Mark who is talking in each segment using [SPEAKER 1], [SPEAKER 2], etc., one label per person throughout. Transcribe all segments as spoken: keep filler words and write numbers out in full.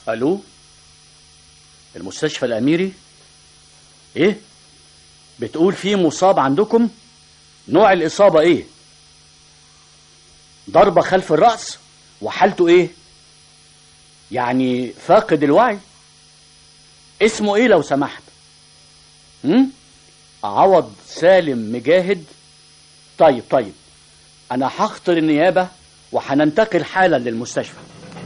[SPEAKER 1] الو، المستشفى الاميري. ايه بتقول؟ في مصاب عندكم؟ نوع الاصابه ايه؟ ضربه خلف الراس؟ وحالته ايه؟ يعني فاقد الوعي؟ اسمه ايه لو سمحت؟ هم؟ عوض سالم مجاهد. طيب طيب، انا هخطر النيابه وهننتقل حالا للمستشفى.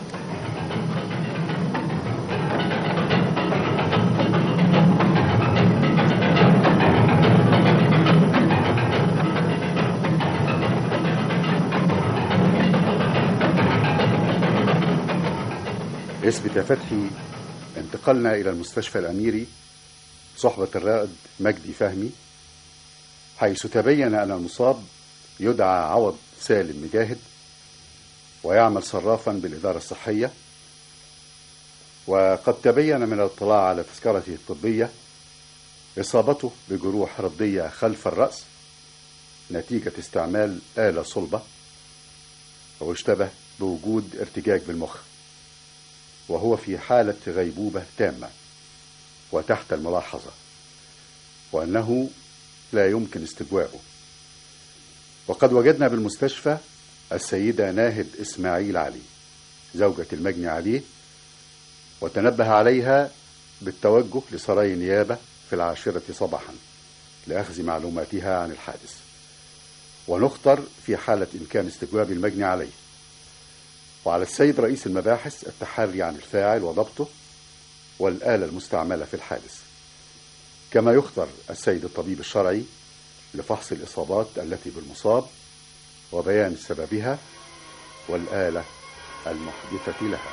[SPEAKER 2] اثبت يا فتحي. انتقلنا إلى المستشفى الأميري صحبة الرائد مجدي فهمي، حيث تبين أن المصاب يدعى عوض سالم مجاهد ويعمل صرافا بالإدارة الصحية، وقد تبين من الاطلاع على تذكرته الطبية إصابته بجروح ردية خلف الرأس نتيجة استعمال آلة صلبة، واشتبه بوجود ارتجاج بالمخ، وهو في حالة غيبوبة تامة وتحت الملاحظة، وأنه لا يمكن استجوابه. وقد وجدنا بالمستشفى السيدة ناهد إسماعيل علي زوجة المجني عليه، وتنبه عليها بالتوجه لسراي النيابة في العاشرة صباحا لأخذ معلوماتها عن الحادث، ونخطر في حالة إمكان استجواب المجني عليه. وعلى السيد رئيس المباحث التحري عن الفاعل وضبطه والآلة المستعملة في الحادث، كما يخطر السيد الطبيب الشرعي لفحص الإصابات التي بالمصاب وبيان سببها والآلة المحدثة لها.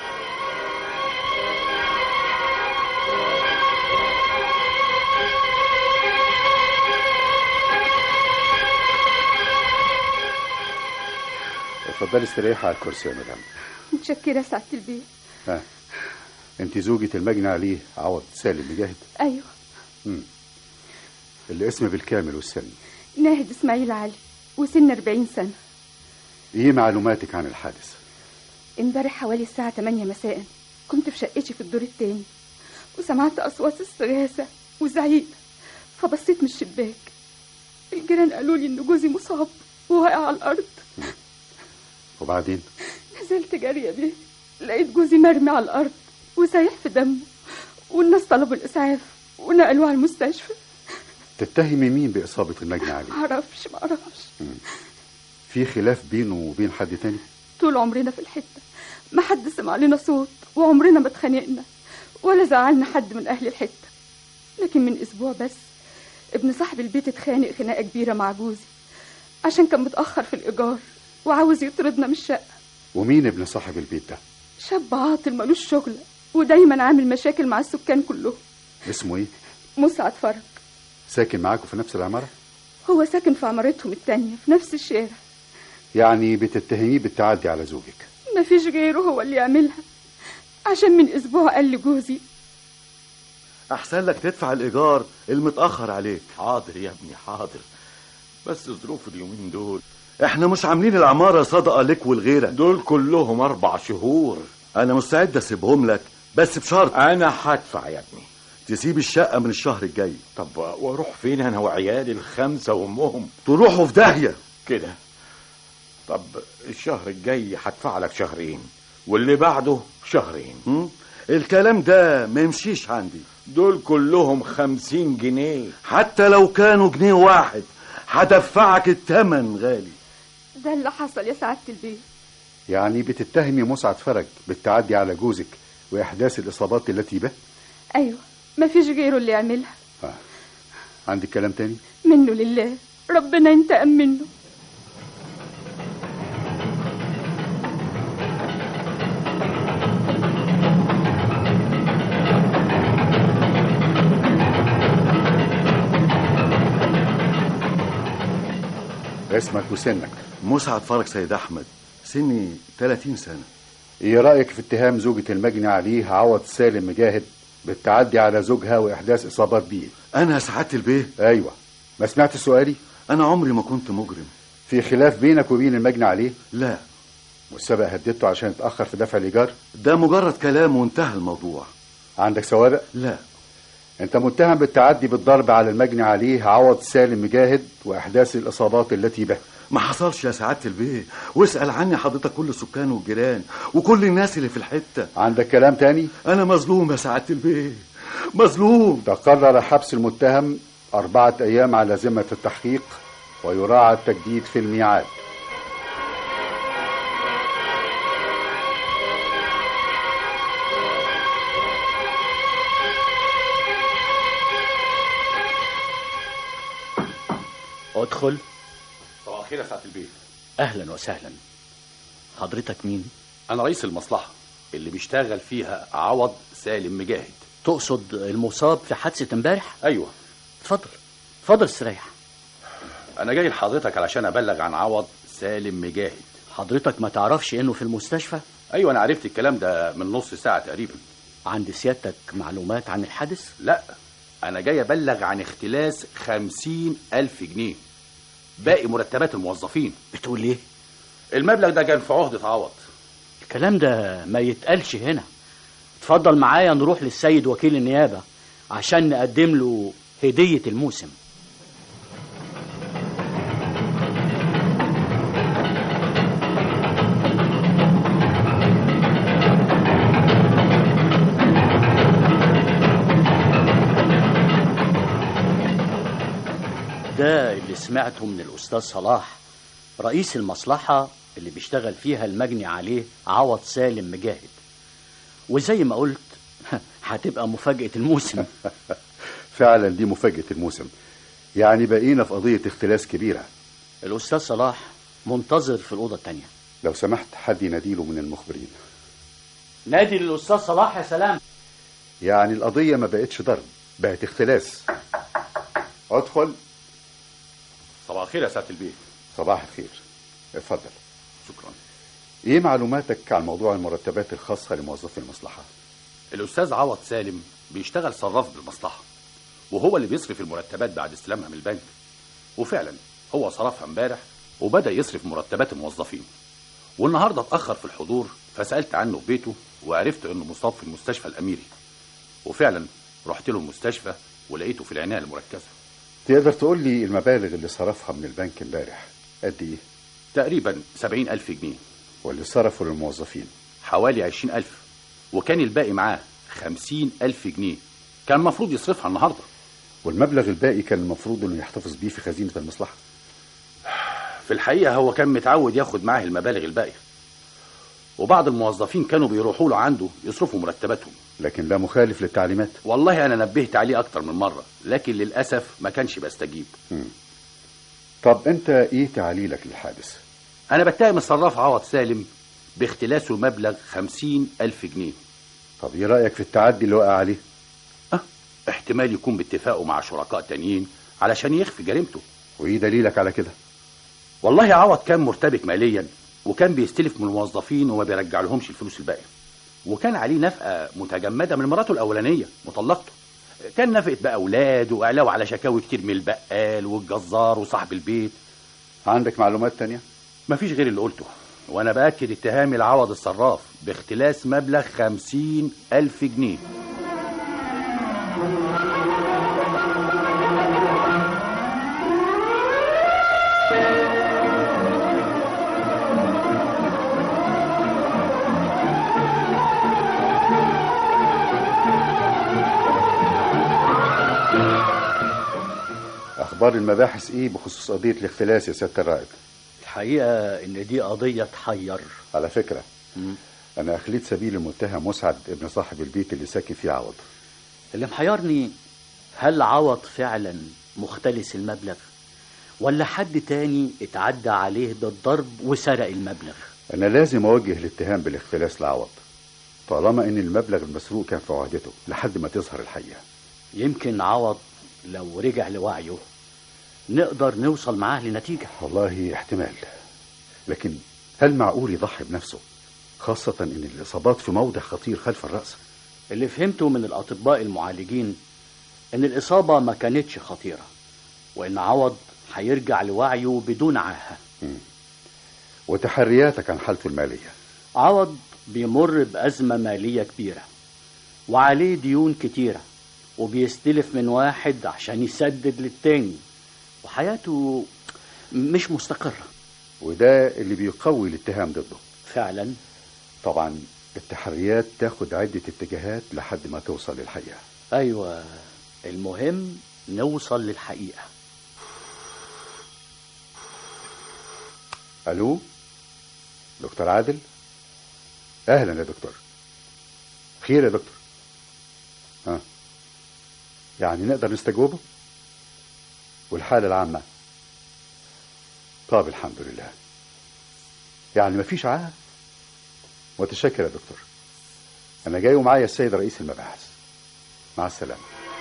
[SPEAKER 2] اتفضلي استريحي على الكرسي يا مدام.
[SPEAKER 3] متشكرة سعادة البيه.
[SPEAKER 2] ها، انت زوجة المجني عليه عوض سالم مجاهد؟
[SPEAKER 3] ايوه.
[SPEAKER 2] امم الاسم بالكامل والسن؟
[SPEAKER 3] ناهد اسماعيل علي، وسن أربعين سنة.
[SPEAKER 2] ايه معلوماتك عن الحادث؟
[SPEAKER 3] امبارح حوالي الساعة تمانية مساء كنت في شقتي في الدور التاني، وسمعت أصوات استغاثة وزعيق، فبصيت من الشباك. الجيران قالوا لي إن جوزي مصاب وواقع على الأرض.
[SPEAKER 2] وبعدين؟
[SPEAKER 3] نزلت جارية بيه، لقيت جوزي مرمي على الأرض وسايح في دمه، والناس طلبوا الإسعاف ونقلوه على المستشفى.
[SPEAKER 2] تتهمي مين بإصابة المجني عليه؟
[SPEAKER 3] معرفش معرفش.
[SPEAKER 2] في خلاف بينه وبين حد تاني؟
[SPEAKER 3] طول عمرنا في الحتة ما حد سمع لنا صوت، وعمرنا ما اتخانقنا ولا زعلنا حد من أهل الحتة. لكن من أسبوع بس ابن صاحب البيت اتخانق خناقة كبيرة مع جوزي عشان كان متأخر في الإيجار وعاوز يطردنا من الشقة.
[SPEAKER 2] ومين ابن صاحب البيت ده؟
[SPEAKER 3] شاب عاطل ملوش شغل ودايما عامل مشاكل مع السكان كلهم.
[SPEAKER 2] اسمه ايه؟
[SPEAKER 3] مسعد فرج.
[SPEAKER 2] ساكن معاكم في نفس العمارة؟
[SPEAKER 3] هو ساكن في عمارتهم التانية في نفس الشارع.
[SPEAKER 2] يعني بتتهميه بالتعدي على زوجك؟
[SPEAKER 3] مفيش غيره هو اللي يعملها، عشان من اسبوع قال لجوزي
[SPEAKER 4] احسن لك تدفع الايجار المتاخر عليك.
[SPEAKER 5] حاضر يا ابني حاضر، بس ظروف اليومين دول.
[SPEAKER 4] احنا مش عاملين العماره صدقه لك ولغيرك،
[SPEAKER 5] دول كلهم اربع شهور.
[SPEAKER 4] انا مستعد اسيبهم لك بس بشرط
[SPEAKER 5] انا هدفع يا ابني.
[SPEAKER 4] تسيب الشقه من الشهر الجاي.
[SPEAKER 5] طب واروح فين انا وعيالي الخمسه وامهم؟
[SPEAKER 4] تروحوا في داهيه
[SPEAKER 5] كده. طب الشهر الجاي هدفع لك شهرين، واللي بعده شهرين.
[SPEAKER 4] م? الكلام ده ما يمشيش عندي.
[SPEAKER 5] دول كلهم خمسين جنيه.
[SPEAKER 4] حتى لو كانوا جنيه واحد هدفعك التمن غالي.
[SPEAKER 3] ده اللي حصل يا سعادة البيه.
[SPEAKER 2] يعني بتتهمي مسعد فرج بالتعدي على جوزك وإحداث الإصابات التي به؟
[SPEAKER 3] أيوة، مفيش غيره اللي يعملها.
[SPEAKER 2] آه. عندك كلام تاني؟
[SPEAKER 3] منه لله، ربنا ينتقم منه.
[SPEAKER 2] اسمك وسنك؟
[SPEAKER 4] مسعد فرج سيد أحمد، سني ثلاثين سنة.
[SPEAKER 2] ايه رأيك في اتهام زوجة المجني عليه عوض سالم مجاهد بالتعدي على زوجها وإحداث إصابات بيه؟
[SPEAKER 4] أنا سعادة البيه؟
[SPEAKER 2] أيوة. ما سمعت سؤالي؟
[SPEAKER 4] أنا عمري ما كنت مجرم.
[SPEAKER 2] في خلاف بينك وبين المجني عليه؟
[SPEAKER 4] لا.
[SPEAKER 2] والسابق هددته عشان يتأخر في دفع الإيجار؟
[SPEAKER 4] ده مجرد كلام وانتهى الموضوع.
[SPEAKER 2] عندك سوابق؟
[SPEAKER 4] لا.
[SPEAKER 2] انت متهم بالتعدي بالضرب على المجني عليه عوض سالم مجاهد وإحداث الإصابات التي به.
[SPEAKER 4] ما حصلش يا سعادة البيه، واسأل عني حضرتك كل السكان والجيران وكل الناس اللي في الحتة.
[SPEAKER 2] عندك كلام تاني؟
[SPEAKER 4] أنا مظلوم يا سعادة البيه، مظلوم.
[SPEAKER 2] تقرر حبس المتهم أربعة أيام على ذمة التحقيق، ويراعى التجديد في الميعاد.
[SPEAKER 1] ادخل.
[SPEAKER 5] صباح الخير يا سعاده البيه.
[SPEAKER 1] اهلا وسهلا. حضرتك مين؟
[SPEAKER 5] انا رئيس المصلحه اللي بيشتغل فيها عوض سالم مجاهد.
[SPEAKER 1] تقصد المصاب في حادثه امبارح؟
[SPEAKER 5] ايوه.
[SPEAKER 1] اتفضل اتفضل استريح.
[SPEAKER 5] انا جاي لحضرتك علشان ابلغ عن عوض سالم مجاهد.
[SPEAKER 1] حضرتك ما تعرفش انه في المستشفى؟
[SPEAKER 5] ايوه انا عرفت الكلام ده من نص ساعه تقريبا.
[SPEAKER 1] عند سيادتك معلومات عن الحادث؟
[SPEAKER 5] لا، انا جاي ابلغ عن اختلاس خمسين الف جنيه باقي مرتبات الموظفين.
[SPEAKER 1] بتقول ايه؟
[SPEAKER 5] المبلغ ده كان في عهدة عوض.
[SPEAKER 1] الكلام ده ما يتقالش هنا. اتفضل معايا نروح للسيد وكيل النيابة عشان نقدم له هدية الموسم. ده اللي سمعته من الأستاذ صلاح رئيس المصلحة اللي بيشتغل فيها المجني عليه عوض سالم مجاهد. وزي ما قلت هتبقى مفاجأة الموسم.
[SPEAKER 2] فعلا دي مفاجأة الموسم، يعني بقينا في قضية اختلاس كبيرة.
[SPEAKER 1] الأستاذ صلاح منتظر في الأوضة التانية.
[SPEAKER 2] لو سمحت حد يناديله من المخبرين.
[SPEAKER 1] نادي للأستاذ صلاح يا سلام.
[SPEAKER 2] يعني القضية ما بقتش ضرب، بقت اختلاس. ادخل.
[SPEAKER 5] صباح الخير يا سعاده البيه.
[SPEAKER 2] صباح الخير، اتفضل.
[SPEAKER 5] شكرا.
[SPEAKER 2] ايه معلوماتك عن موضوع المرتبات الخاصة لموظفي المصلحة؟
[SPEAKER 5] الاستاذ عوض سالم بيشتغل صراف بالمصلحه، وهو اللي بيصرف المرتبات بعد استلامها من البنك. وفعلا هو صرفها امبارح وبدا يصرف مرتبات الموظفين، والنهارده اتاخر في الحضور، فسالت عنه في بيته وعرفت انه مصاب في المستشفى الاميري. وفعلا رحت له المستشفى ولقيته في العنايه المركزه.
[SPEAKER 2] تقدر تقول لي المبالغ اللي صرفها من البنك امبارح قد ايه؟
[SPEAKER 5] تقريبا سبعين الف جنيه.
[SPEAKER 2] واللي صرفوا للموظفين؟
[SPEAKER 5] حوالي عشرين الف، وكان الباقي معاه خمسين الف جنيه كان المفروض يصرفها النهارده.
[SPEAKER 2] والمبلغ الباقي كان المفروض انه يحتفظ بيه في خزينة المصلحة.
[SPEAKER 5] في الحقيقة هو كان متعود ياخد معاه المبالغ الباقية، وبعض الموظفين كانوا بيروحوا له عنده يصرفوا مرتباتهم.
[SPEAKER 2] لكن ده مخالف للتعليمات.
[SPEAKER 5] والله أنا نبهت عليه أكتر من مرة، لكن للأسف ما كانش بيستجيب.
[SPEAKER 2] مم. طب أنت إيه تعليلك للحادث؟
[SPEAKER 5] أنا بتهم الصراف عوض سالم باختلاسه مبلغ خمسين ألف جنيه.
[SPEAKER 2] طب إيه رأيك في التعدي اللي وقع عليه؟
[SPEAKER 5] أه احتمال يكون باتفاقه مع شركاء تانيين علشان يخفي جريمته.
[SPEAKER 2] وإيه دليلك على كده؟
[SPEAKER 5] والله عوض كان مرتبك ماليا، وكان بيستلف من الموظفين وما بيرجع لهمش الفلوس الباقيه، وكان عليه نفقه متجمده من مراته الاولانيه مطلقته. كان نفقه بقى اولاده وعلاوه على شكاوي كتير من البقال والجزار وصاحب البيت.
[SPEAKER 2] عندك معلومات تانية؟
[SPEAKER 5] مفيش غير اللي قلته، وانا باكد اتهامي لعوض الصراف باختلاس مبلغ خمسين الف جنيه.
[SPEAKER 2] أخبار المباحث إيه بخصوص قضية الاختلاس يا سيادة الرائد؟
[SPEAKER 1] الحقيقة إن دي قضية تحير.
[SPEAKER 2] على فكرة
[SPEAKER 1] م.
[SPEAKER 2] أنا أخليت سبيل المتهم مسعد ابن صاحب البيت اللي ساكن فيه عوض.
[SPEAKER 1] اللي محيرني هل عوض فعلا مختلس المبلغ ولا حد تاني اتعدى عليه بالضرب وسرق المبلغ؟
[SPEAKER 2] أنا لازم أوجه الاتهام بالاختلاس لعوض طالما إن المبلغ المسروق كان في عهدته لحد ما تظهر الحقيقة.
[SPEAKER 1] يمكن عوض لو رجع لوعيه نقدر نوصل معاه لنتيجة.
[SPEAKER 2] والله احتمال، لكن هل معقول يضحي بنفسه، خاصة إن الإصابات في موضع خطير خلف الرأس؟
[SPEAKER 1] اللي فهمته من الأطباء المعالجين إن الإصابة ما كانتش خطيرة، وإن عوض هيرجع لوعيه بدون عاهة.
[SPEAKER 2] وتحرياتك عن حالته المالية.
[SPEAKER 1] عوض بيمر بأزمة مالية كبيرة، وعليه ديون كتيرة، وبيستلف من واحد عشان يسدد للتاني، وحياته مش مستقرة.
[SPEAKER 2] وده اللي بيقوي الاتهام ضده.
[SPEAKER 1] فعلا.
[SPEAKER 2] طبعا التحريات تاخد عدة اتجاهات لحد ما توصل للحقيقة.
[SPEAKER 1] أيوة، المهم نوصل للحقيقة.
[SPEAKER 2] ألو، دكتور عادل؟ أهلا يا دكتور. خير يا دكتور؟ ها، يعني نقدر نستجوبه؟ والحالة العامة؟ طب الحمد لله. يعني مفيش عاهة؟ متشكر يا دكتور. أنا جاي ومعايا السيد رئيس المباحث. مع السلامة.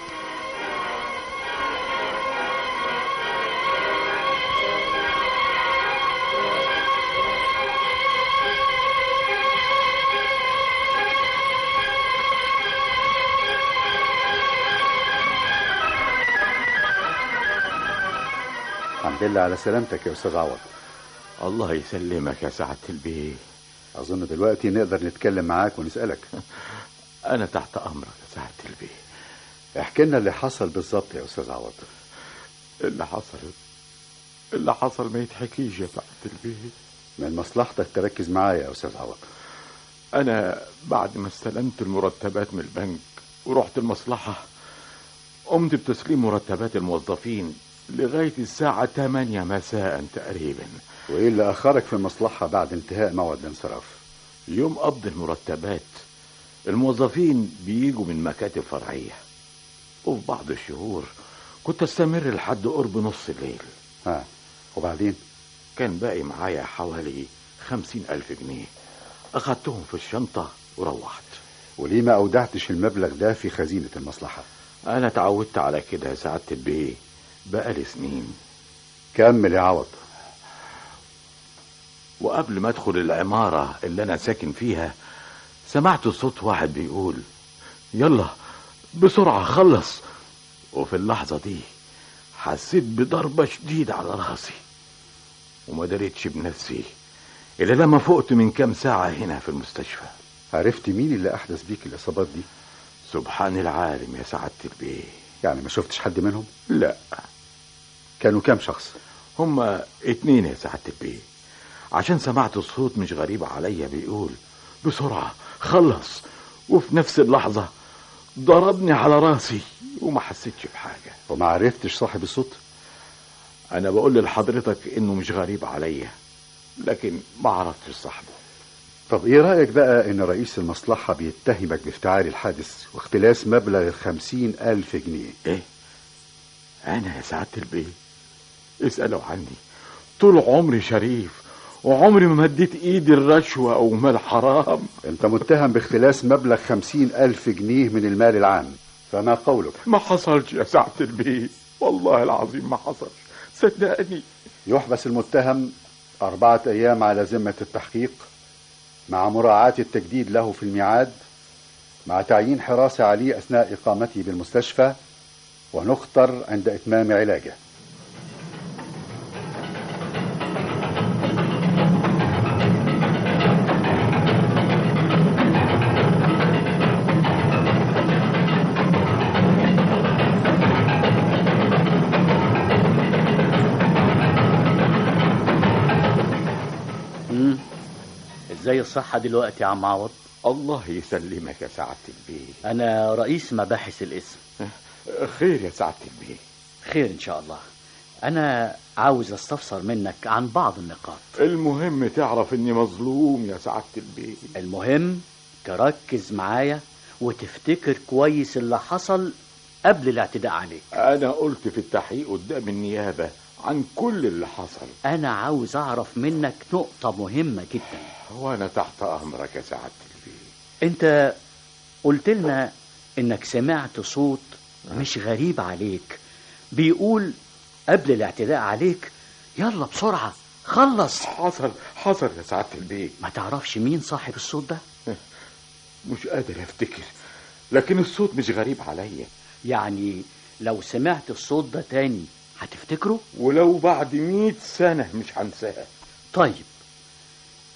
[SPEAKER 2] الحمد لله على سلامتك يا أستاذ عوض.
[SPEAKER 6] الله يسلمك يا سعادة البيه.
[SPEAKER 2] أظن دلوقتي نقدر نتكلم معاك ونسألك.
[SPEAKER 6] أنا تحت أمرك يا سعادة البيه.
[SPEAKER 2] احكي لنا اللي حصل بالظبط يا أستاذ عوض.
[SPEAKER 6] اللي حصل اللي حصل ما يتحكيش يا سعادة البيه.
[SPEAKER 2] من مصلحتك تركز معايا يا أستاذ عوض.
[SPEAKER 6] أنا بعد ما استلمت المرتبات من البنك ورحت المصلحة، قمت بتسليم مرتبات الموظفين لغاية الساعة تمانية مساء تقريبا.
[SPEAKER 2] وإيه اللي أخرك في المصلحة بعد انتهاء موعد الانصراف؟
[SPEAKER 6] يوم قبض المرتبات الموظفين بيجوا من مكاتب فرعية، وفي بعض الشهور كنت استمر لحد قرب نص الليل.
[SPEAKER 2] ها، وبعدين؟
[SPEAKER 6] كان باقي معايا حوالي خمسين ألف جنيه، أخدتهم في الشنطة وروحت.
[SPEAKER 2] وليه ما أودعتش المبلغ ده في خزينة المصلحة؟
[SPEAKER 6] أنا اتعودت على كده يا سعادة البيه بقالي سنين.
[SPEAKER 2] كمل يا عوض.
[SPEAKER 6] وقبل ما أدخل العمارة اللي أنا ساكن فيها سمعت صوت واحد بيقول يلا بسرعة خلص. وفي اللحظة دي حسيت بضربة شديدة على راسي، وما دريتش بنفسي إلا لما فقت من كام ساعة هنا في المستشفى.
[SPEAKER 2] عرفت مين اللي أحدث بيك الإصابات دي؟
[SPEAKER 6] سبحان العالم يا سعادة البيه.
[SPEAKER 2] يعني ما شفتش حد منهم؟
[SPEAKER 6] لا.
[SPEAKER 2] كانوا كام شخص؟
[SPEAKER 6] هما اتنين يا سعادة البيه، عشان سمعت الصوت مش غريب عليا بيقول بسرعة خلص، وفي نفس اللحظة ضربني على راسي وما حسيتش بحاجة.
[SPEAKER 2] وما عرفتش صاحب الصوت؟
[SPEAKER 6] أنا بقول لحضرتك إنه مش غريب عليا، لكن ما عرفتش صاحبه.
[SPEAKER 2] طب إيه رأيك بقى إن رئيس المصلحة بيتهمك بافتعال الحادث واختلاس مبلغ الخمسين ألف جنيه؟
[SPEAKER 6] إيه؟ أنا يا سعادة البيه؟ اسألوا عني. طول عمري شريف، وعمري ما مديت ايدي الرشوة او مال حرام.
[SPEAKER 2] انت متهم باختلاس مبلغ خمسين الف جنيه من المال العام، فما قولك؟
[SPEAKER 6] ما حصلش يا سعادة البيه، والله العظيم ما حصلش، صدقني.
[SPEAKER 2] يحبس المتهم أربعة أيام على ذمة التحقيق، مع مراعاة التجديد له في الميعاد، مع تعيين حراسة عليه أثناء إقامته بالمستشفى، ونخطر عند إتمام علاجه.
[SPEAKER 1] ازاي الصحة دلوقتي يا عم عوض؟
[SPEAKER 6] الله يسلمك يا سعادة البيه.
[SPEAKER 1] انا رئيس مباحث الاسم.
[SPEAKER 6] خير يا سعادة البيه؟
[SPEAKER 1] خير ان شاء الله. انا عاوز استفسر منك عن بعض النقاط.
[SPEAKER 6] المهم تعرف اني مظلوم يا سعادة البيه.
[SPEAKER 1] المهم تركز معايا وتفتكر كويس اللي حصل قبل الاعتداء عليك.
[SPEAKER 6] انا قلت في التحقيق قدام النيابة عن كل اللي حصل.
[SPEAKER 1] انا عاوز اعرف منك نقطة مهمة جدا.
[SPEAKER 6] وانا تحت امرك يا سعادة البيه.
[SPEAKER 1] انت قلت لنا انك سمعت صوت مش غريب عليك بيقول قبل الاعتداء عليك يلا بسرعة خلص.
[SPEAKER 6] حصل حصل يا سعادة البيه.
[SPEAKER 1] ما تعرفش مين صاحب الصوت ده؟
[SPEAKER 6] مش قادر افتكر، لكن الصوت مش غريب عليا.
[SPEAKER 1] يعني لو سمعت الصوت ده تاني هتفتكره؟
[SPEAKER 6] ولو بعد مئة سنة مش هنساه.
[SPEAKER 1] طيب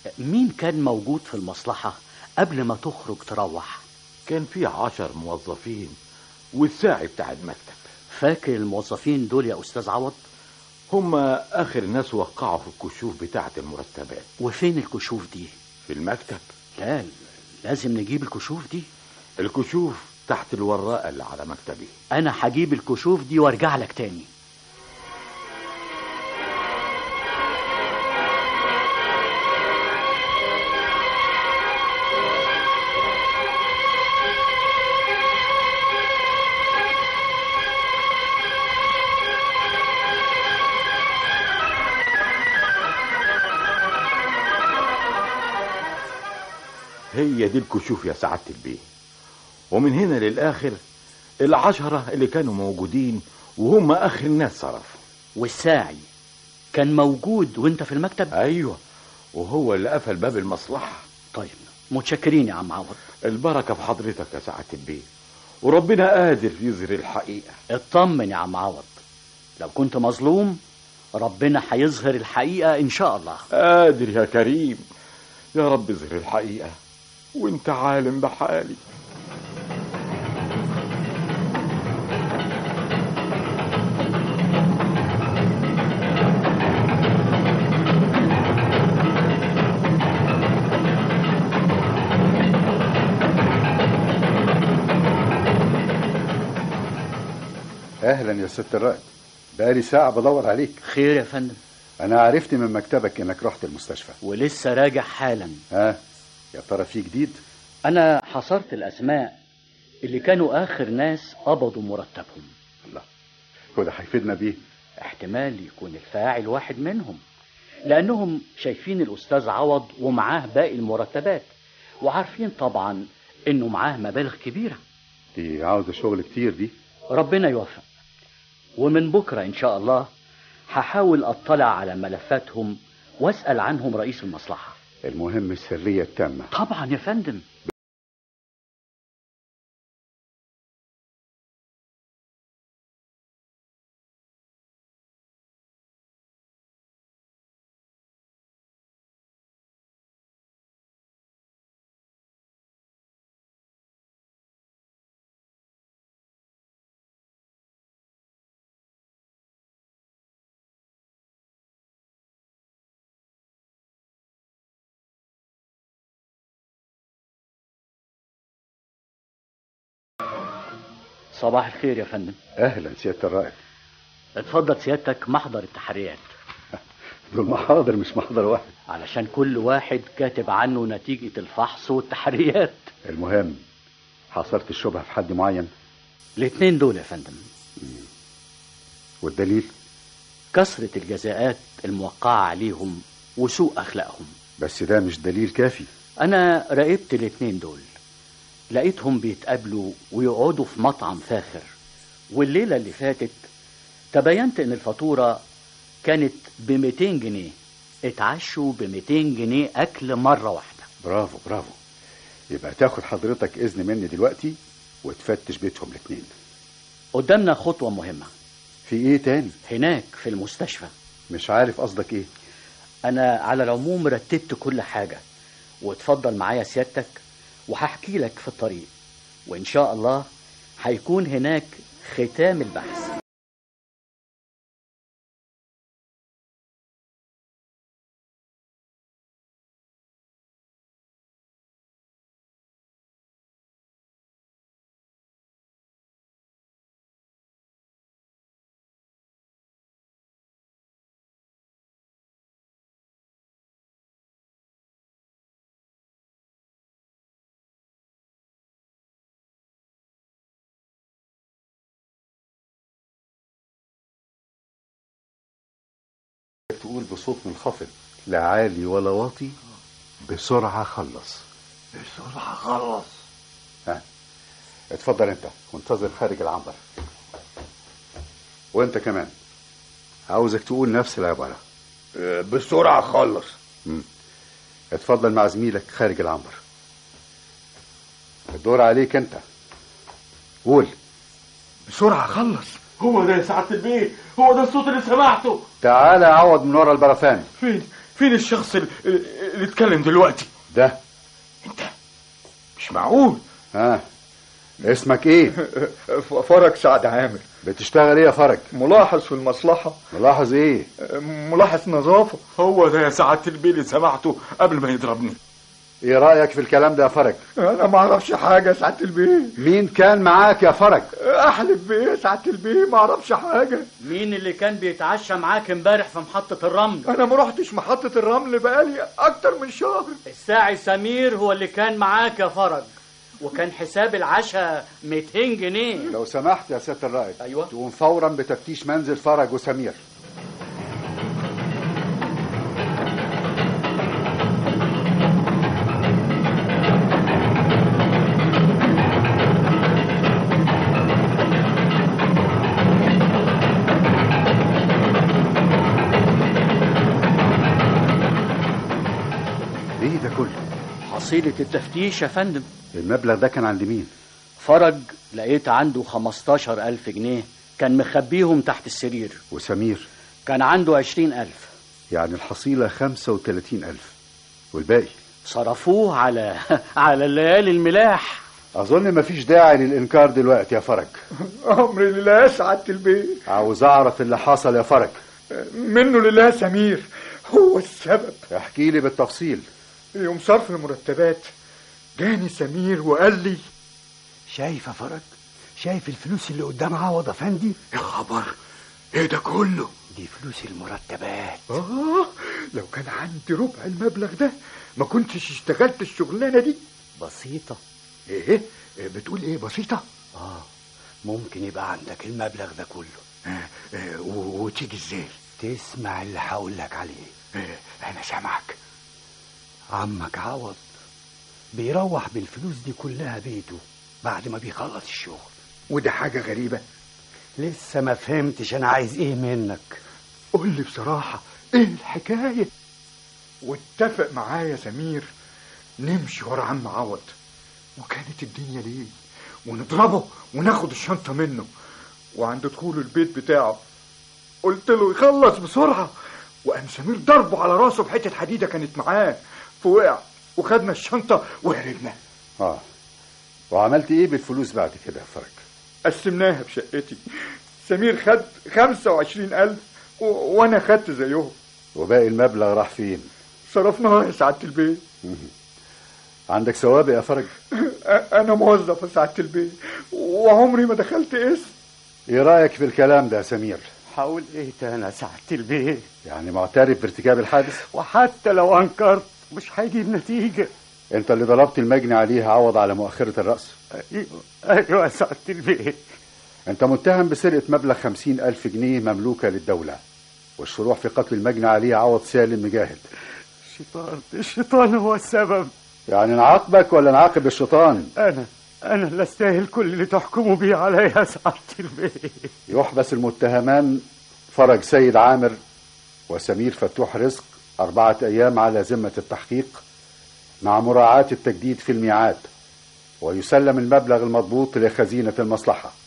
[SPEAKER 1] مين كان موجود في المصلحة قبل ما تخرج تروح؟
[SPEAKER 6] كان في عشر موظفين والساعي بتاع المكتب.
[SPEAKER 1] فاكر الموظفين دول يا أستاذ عوض؟
[SPEAKER 6] هم آخر ناس وقعوا في الكشوف بتاعة المرتبات.
[SPEAKER 1] وفين الكشوف دي؟
[SPEAKER 6] في المكتب.
[SPEAKER 1] لا، لازم نجيب الكشوف دي.
[SPEAKER 6] الكشوف تحت الوراقة اللي على مكتبي.
[SPEAKER 1] أنا هجيب الكشوف دي وارجع لك تاني.
[SPEAKER 6] هي دي الكشوف يا سعادة البيه، ومن هنا للآخر العشرة اللي كانوا موجودين وهم آخر الناس صرفوا.
[SPEAKER 1] والساعي كان موجود وانت في المكتب؟
[SPEAKER 6] أيوة، وهو اللي قفل باب المصلحة.
[SPEAKER 1] طيب، متشكرين يا عم عوض.
[SPEAKER 6] البركة في حضرتك يا سعادة البيه، وربنا قادر يظهر الحقيقة.
[SPEAKER 1] اطمن يا عم عوض، لو كنت مظلوم ربنا هيظهر الحقيقة إن شاء الله.
[SPEAKER 6] قادر يا كريم، يا رب اظهر الحقيقة وانت عالم بحالي.
[SPEAKER 2] اهلا يا ست الرائد، بقالي ساعة بدور عليك.
[SPEAKER 1] خير يا فندم؟
[SPEAKER 2] انا عرفت من مكتبك انك رحت المستشفى
[SPEAKER 1] ولسه راجع حالا.
[SPEAKER 2] ها، يا ترى في جديد؟
[SPEAKER 1] انا حصرت الاسماء اللي كانوا اخر ناس قبضوا مرتبهم.
[SPEAKER 2] الله، وده هيفيدنا بيه؟
[SPEAKER 1] احتمال يكون الفاعل واحد منهم، لانهم شايفين الاستاذ عوض ومعاه باقي المرتبات، وعارفين طبعا انه معاه مبالغ كبيرة.
[SPEAKER 2] دي عاوزة شغل كتير دي.
[SPEAKER 1] ربنا يوفق، ومن بكرة ان شاء الله هحاول اطلع على ملفاتهم واسأل عنهم رئيس المصلحة.
[SPEAKER 2] المهم السرية التامة.
[SPEAKER 1] طبعا يا فندم. صباح الخير يا فندم.
[SPEAKER 2] اهلا سيادة الرائد.
[SPEAKER 1] اتفضل سيادتك محضر التحريات.
[SPEAKER 2] دول محاضر مش محضر واحد،
[SPEAKER 1] علشان كل واحد كاتب عنه نتيجة الفحص والتحريات.
[SPEAKER 2] المهم حصرت الشبهة في حد معين؟
[SPEAKER 1] الاتنين دول يا فندم.
[SPEAKER 2] والدليل؟
[SPEAKER 1] كثرة الجزاءات الموقعة عليهم وسوء أخلاقهم.
[SPEAKER 2] بس ده مش دليل كافي.
[SPEAKER 1] أنا راقبت الاتنين دول، لقيتهم بيتقابلوا ويقعدوا في مطعم فاخر، والليلة اللي فاتت تبينت ان الفاتورة كانت بميتين جنيه، اتعشوا بميتين جنيه اكل مرة واحدة.
[SPEAKER 2] برافو برافو. يبقى تاخد حضرتك اذن مني دلوقتي وتفتش بيتهم الاتنين.
[SPEAKER 1] قدامنا خطوة مهمة.
[SPEAKER 2] في ايه تاني؟
[SPEAKER 1] هناك في المستشفى.
[SPEAKER 2] مش عارف قصدك ايه.
[SPEAKER 1] انا على العموم رتبت كل حاجة، واتفضل معايا سيادتك وهحكي لك في الطريق، وإن شاء الله هيكون هناك ختام البحث.
[SPEAKER 2] تقول بصوت منخفض، لا عالي ولا واطي، بسرعة خلص.
[SPEAKER 6] بسرعة خلص.
[SPEAKER 2] ها، اتفضل انت وانتظر خارج العنبر. وانت كمان عاوزك تقول نفس العبارة.
[SPEAKER 6] بسرعة خلص.
[SPEAKER 2] مم. اتفضل مع زميلك خارج العنبر. الدور عليك انت، قول.
[SPEAKER 6] بسرعة خلص. هو ده يا سعادة البيه، هو ده الصوت اللي سمعته.
[SPEAKER 2] تعالى عوض من ورا البرفان.
[SPEAKER 6] فين فين الشخص اللي, اللي اتكلم دلوقتي؟
[SPEAKER 2] ده
[SPEAKER 6] انت؟ مش معقول.
[SPEAKER 2] ها اسمك ايه؟
[SPEAKER 7] فرج سعد عامر.
[SPEAKER 2] بتشتغل ايه يا فرج؟
[SPEAKER 7] ملاحظ في المصلحة.
[SPEAKER 2] ملاحظ ايه؟
[SPEAKER 7] ملاحظ نظافة.
[SPEAKER 6] هو ده يا سعادة البيه اللي سمعته قبل ما يضربني.
[SPEAKER 2] ايه رأيك في الكلام ده يا فرج؟
[SPEAKER 7] انا ما اعرفش حاجة يا سعادة البيه.
[SPEAKER 2] مين كان معاك يا فرج؟
[SPEAKER 7] احلف بيه يا سعادة البيه ما اعرفش حاجة.
[SPEAKER 1] مين اللي كان بيتعشى معاك امبارح في محطة الرمل؟
[SPEAKER 7] انا ما رحتش محطة الرمل بقالي اكتر من شهر.
[SPEAKER 1] الساعي سمير هو اللي كان معاك يا فرج، وكان حساب العشاء مئتين جنيه.
[SPEAKER 2] لو سمحت يا سيادة الرائد.
[SPEAKER 1] ايوه.
[SPEAKER 2] تقوم فورا بتفتيش منزل فرج وسمير. ايه ده كله؟
[SPEAKER 1] حصيلة التفتيش يا فندم.
[SPEAKER 2] المبلغ ده كان عند مين؟
[SPEAKER 1] فرج لقيت عنده خمستاشر ألف جنيه كان مخبيهم تحت السرير.
[SPEAKER 2] وسمير؟
[SPEAKER 1] كان عنده عشرين ألف.
[SPEAKER 2] يعني الحصيلة خمسة وتلاتين ألف، والباقي
[SPEAKER 1] صرفوه على على الليالي الملاح.
[SPEAKER 2] أظن مفيش داعي للإنكار دلوقتي يا فرج.
[SPEAKER 7] أمري لله يا سعادة البيه.
[SPEAKER 2] عاوز أعرف اللي حصل يا فرج.
[SPEAKER 7] منه لله سمير هو السبب.
[SPEAKER 2] احكي لي بالتفصيل.
[SPEAKER 7] يوم صرف المرتبات جاني سمير وقال لي:
[SPEAKER 8] شايف يا فرج؟ شايف الفلوس اللي قدام عوض افندي؟
[SPEAKER 6] يا خبر، ايه ده كله؟
[SPEAKER 8] دي فلوس المرتبات.
[SPEAKER 7] اه لو كان عندي ربع المبلغ ده ما كنتش اشتغلت الشغلانه دي.
[SPEAKER 8] بسيطة.
[SPEAKER 7] ايه بتقول ايه بسيطة؟
[SPEAKER 8] اه ممكن يبقى عندك المبلغ ده كله.
[SPEAKER 7] آه آه وتيجي ازاي؟
[SPEAKER 8] تسمع اللي هقول لك عليه.
[SPEAKER 7] آه انا سامعك.
[SPEAKER 8] عمك عوض بيروح بالفلوس دي كلها بيته بعد ما بيخلص الشغل.
[SPEAKER 7] وده حاجة غريبة.
[SPEAKER 8] لسه ما فهمتش انا عايز ايه منك.
[SPEAKER 7] قول لي بصراحة ايه الحكاية؟ واتفق معايا سمير نمشي ورا عم عوض، وكانت الدنيا ليل، ونضربه وناخد الشنطة منه. وعند دخول البيت بتاعه قلت له يخلص بسرعة، وقام سمير ضربه على راسه بحتة حديدة كانت معاه، فوقع وخدنا الشنطة وهربنا.
[SPEAKER 2] اه وعملت ايه بالفلوس بعد كده يا فرج؟
[SPEAKER 7] قسمناها بشقتي. سمير خد خمسة وعشرين ألف و... وانا خدت زيهم.
[SPEAKER 2] وباقي المبلغ راح فين؟
[SPEAKER 7] صرفناه يا سعادة البيه.
[SPEAKER 2] عندك سوابق يا فرج؟
[SPEAKER 7] انا موظف يا سعادة البيه وعمري ما دخلت اسم.
[SPEAKER 2] ايه رأيك في الكلام ده يا سمير؟
[SPEAKER 8] حاول ايه تاني يا سعادة البيه؟
[SPEAKER 2] يعني معترف بارتكاب الحادث؟
[SPEAKER 8] وحتى لو انكرت مش هيجيب نتيجة.
[SPEAKER 2] انت اللي ضربت المجني عليه عوض على مؤخرة الرأس؟
[SPEAKER 8] ايوه ايوه يا سعادة البيه.
[SPEAKER 2] انت متهم بسرقة مبلغ خمسين ألف جنيه مملوكة للدولة، والشروع في قتل المجني عليه عوض سالم مجاهد.
[SPEAKER 8] الشيطان الشيطان هو السبب.
[SPEAKER 2] يعني نعاقبك ولا نعاقب الشيطان؟
[SPEAKER 8] انا انا اللي استاهل كل اللي تحكموا بيه عليا يا سعادة البيه.
[SPEAKER 2] يحبس المتهمان فرج سيد عامر وسمير فتوح رزق أربعة أيام على ذمة التحقيق مع مراعاة التجديد في الميعاد، ويسلم المبلغ المضبوط لخزينة المصلحة.